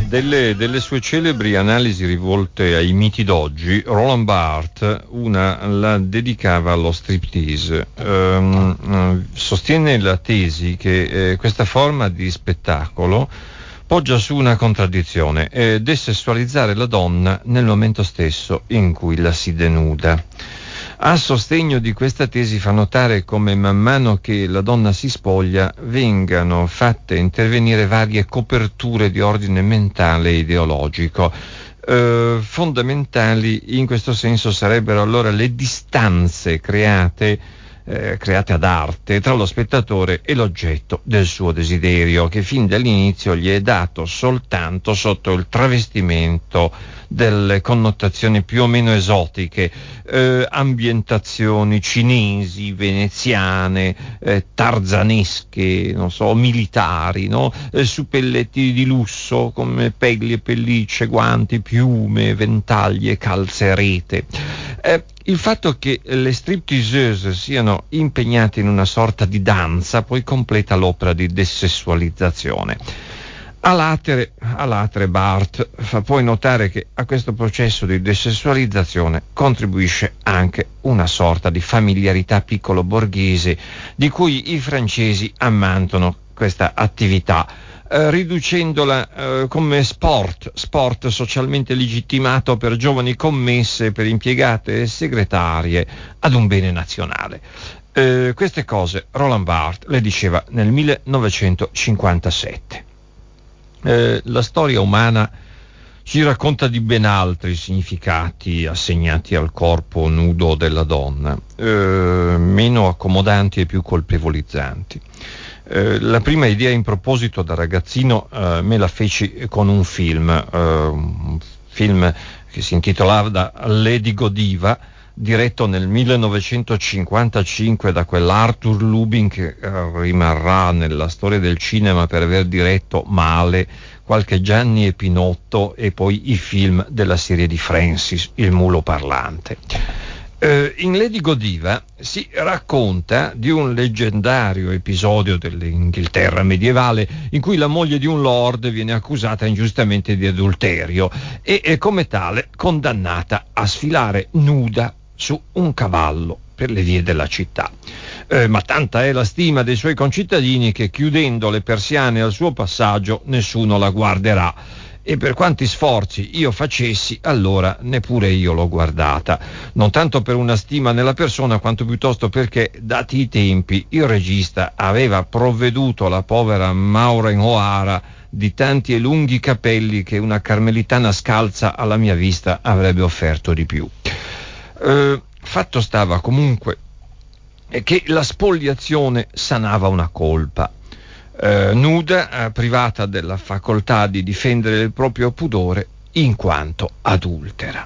Delle sue celebri analisi rivolte ai miti d'oggi, Roland Barthes una la dedicava allo striptease. Sostiene la tesi che questa forma di spettacolo poggia su una contraddizione: desessualizzare la donna nel momento stesso in cui la si denuda. A sostegno di questa tesi fa notare come man mano che la donna si spoglia vengano fatte intervenire varie coperture di ordine mentale e ideologico. Fondamentali in questo senso sarebbero allora le distanze create ad arte tra lo spettatore e l'oggetto del suo desiderio, che fin dall'inizio gli è dato soltanto sotto il travestimento delle connotazioni più o meno esotiche, ambientazioni cinesi, veneziane, tarzanesche, non so, militari, no? Suppelletti di lusso come pelli e pellicce, guanti, piume, ventaglie, calze e rete. Il fatto che le stripteaseuse siano impegnate in una sorta di danza poi completa l'opera di desessualizzazione. A latere Barthes fa poi notare che a questo processo di desessualizzazione contribuisce anche una sorta di familiarità piccolo borghese di cui i francesi ammantano questa attività, riducendola come sport socialmente legittimato per giovani commesse, per impiegate e segretarie, ad un bene nazionale. Queste cose Roland Barthes le diceva nel 1957. La storia umana ci racconta di ben altri significati assegnati al corpo nudo della donna, meno accomodanti e più colpevolizzanti. La prima idea in proposito da ragazzino me la feci con un film che si intitolava Lady Godiva, diretto nel 1955 da quell'Arthur Lubin che rimarrà nella storia del cinema per aver diretto male qualche Gianni e Pinotto e poi i film della serie di Francis, Il mulo parlante. In Lady Godiva si racconta di un leggendario episodio dell'Inghilterra medievale in cui la moglie di un lord viene accusata ingiustamente di adulterio e come tale condannata a sfilare nuda su un cavallo per le vie della città. Ma tanta è la stima dei suoi concittadini che, chiudendo le persiane al suo passaggio, nessuno la guarderà. E per quanti sforzi io facessi, allora neppure io l'ho guardata. Non tanto per una stima nella persona, quanto piuttosto perché, dati i tempi, il regista aveva provveduto alla povera Maureen O'Hara di tanti e lunghi capelli che una carmelitana scalza alla mia vista avrebbe offerto di più. Fatto stava comunque che la spoliazione sanava una colpa. Nuda, privata della facoltà di difendere il proprio pudore in quanto adultera.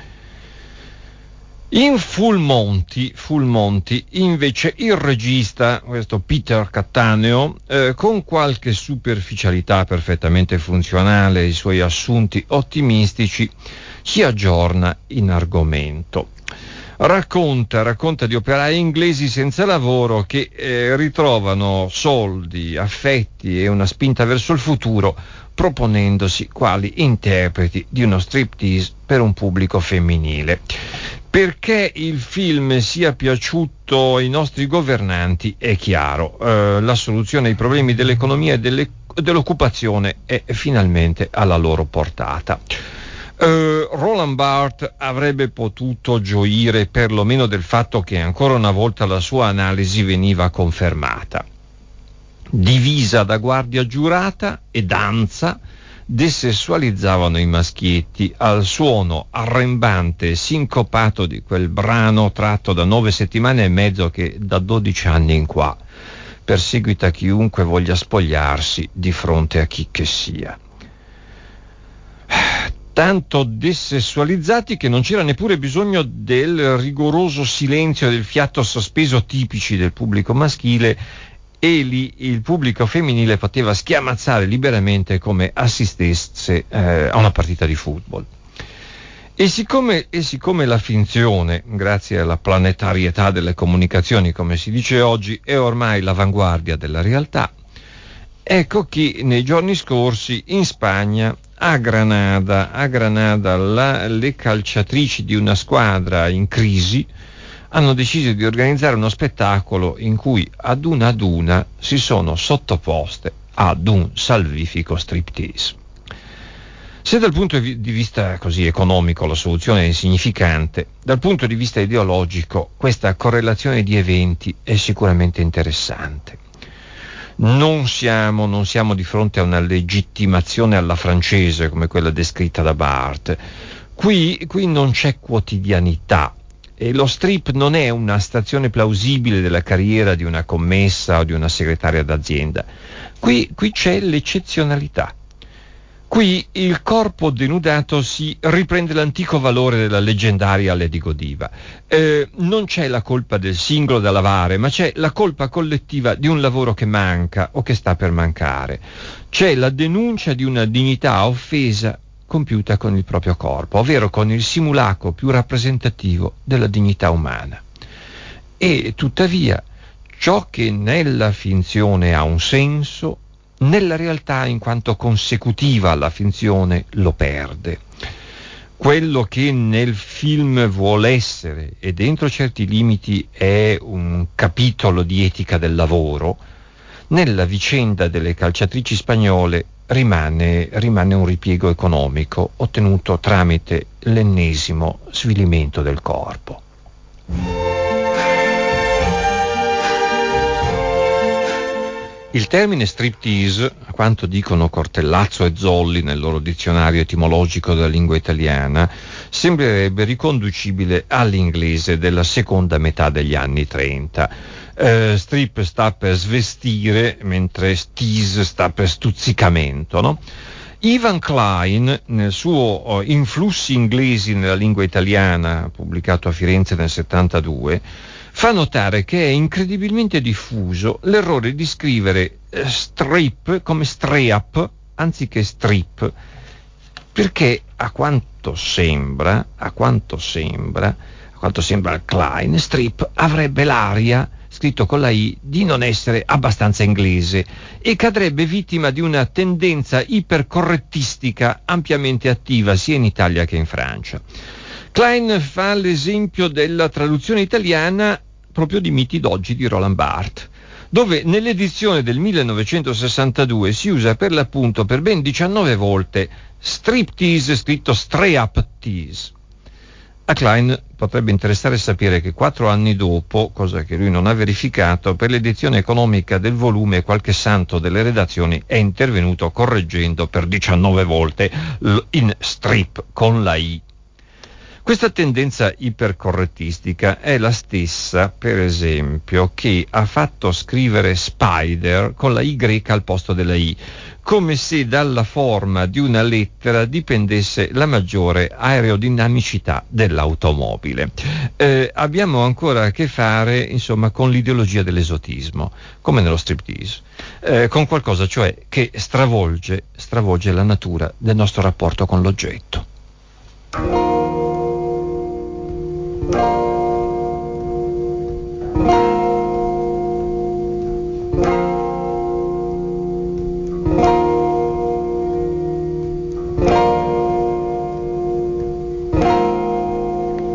In Full Monty invece il regista, questo Peter Cattaneo, con qualche superficialità perfettamente funzionale ai suoi assunti ottimistici, si aggiorna in argomento. Racconta di operai inglesi senza lavoro che ritrovano soldi, affetti e una spinta verso il futuro proponendosi quali interpreti di uno striptease per un pubblico femminile. Perché il film sia piaciuto ai nostri governanti è chiaro. La soluzione ai problemi dell'economia e dell'occupazione è finalmente alla loro portata. Roland Barthes avrebbe potuto gioire perlomeno del fatto che ancora una volta la sua analisi veniva confermata. Divisa da guardia giurata e danza, desessualizzavano i maschietti al suono arrembante e sincopato di quel brano tratto da 9 settimane e mezzo che da 12 anni in qua perseguita chiunque voglia spogliarsi di fronte a chi che sia. Tanto desessualizzati che non c'era neppure bisogno del rigoroso silenzio e del fiato sospeso tipici del pubblico maschile, e lì il pubblico femminile poteva schiamazzare liberamente come assistesse a una partita di football. E siccome la finzione, grazie alla planetarietà delle comunicazioni, come si dice oggi, è ormai l'avanguardia della realtà, ecco che nei giorni scorsi in Spagna a Granada, le calciatrici di una squadra in crisi hanno deciso di organizzare uno spettacolo in cui ad una si sono sottoposte ad un salvifico striptease. Se dal punto di vista così economico la soluzione è insignificante, dal punto di vista ideologico questa correlazione di eventi è sicuramente interessante. Non siamo di fronte a una legittimazione alla francese come quella descritta da Barthes. Qui non c'è quotidianità e lo strip non è una stazione plausibile della carriera di una commessa o di una segretaria d'azienda. Qui c'è l'eccezionalità. Qui il corpo denudato si riprende l'antico valore della leggendaria Lady Godiva. Non c'è la colpa del singolo da lavare, ma c'è la colpa collettiva di un lavoro che manca o che sta per mancare. C'è la denuncia di una dignità offesa compiuta con il proprio corpo, ovvero con il simulacro più rappresentativo della dignità umana. E tuttavia, ciò che nella finzione ha un senso, nella realtà in quanto consecutiva alla finzione lo perde. Quello che nel film vuole essere, e dentro certi limiti è un capitolo di etica del lavoro, nella vicenda delle calciatrici spagnole rimane un ripiego economico ottenuto tramite l'ennesimo svilimento del corpo. Il termine striptease, a quanto dicono Cortellazzo e Zolli nel loro dizionario etimologico della lingua italiana, sembrerebbe riconducibile all'inglese della seconda metà degli anni 30. Strip sta per svestire, mentre tease sta per stuzzicamento, no? Ivan Klein, nel suo Influssi inglesi nella lingua italiana, pubblicato a Firenze nel 72, fa notare che è incredibilmente diffuso l'errore di scrivere strip come strap anziché strip, perché a quanto sembra a Klein, strip avrebbe l'aria, scritto con la I, di non essere abbastanza inglese e cadrebbe vittima di una tendenza ipercorrettistica ampiamente attiva sia in Italia che in Francia. Klein fa l'esempio della traduzione italiana proprio di Miti d'oggi di Roland Barthes, dove nell'edizione del 1962 si usa per l'appunto per ben 19 volte striptease scritto strap-tease. A Klein potrebbe interessare sapere che 4 anni dopo, cosa che lui non ha verificato, per l'edizione economica del volume qualche santo delle redazioni è intervenuto correggendo per 19 volte in strip con la I. Questa tendenza ipercorrettistica è la stessa, per esempio, che ha fatto scrivere Spider con la Y al posto della I, come se dalla forma di una lettera dipendesse la maggiore aerodinamicità dell'automobile. Abbiamo ancora a che fare, insomma, con l'ideologia dell'esotismo, come nello striptease, con qualcosa cioè che stravolge la natura del nostro rapporto con l'oggetto.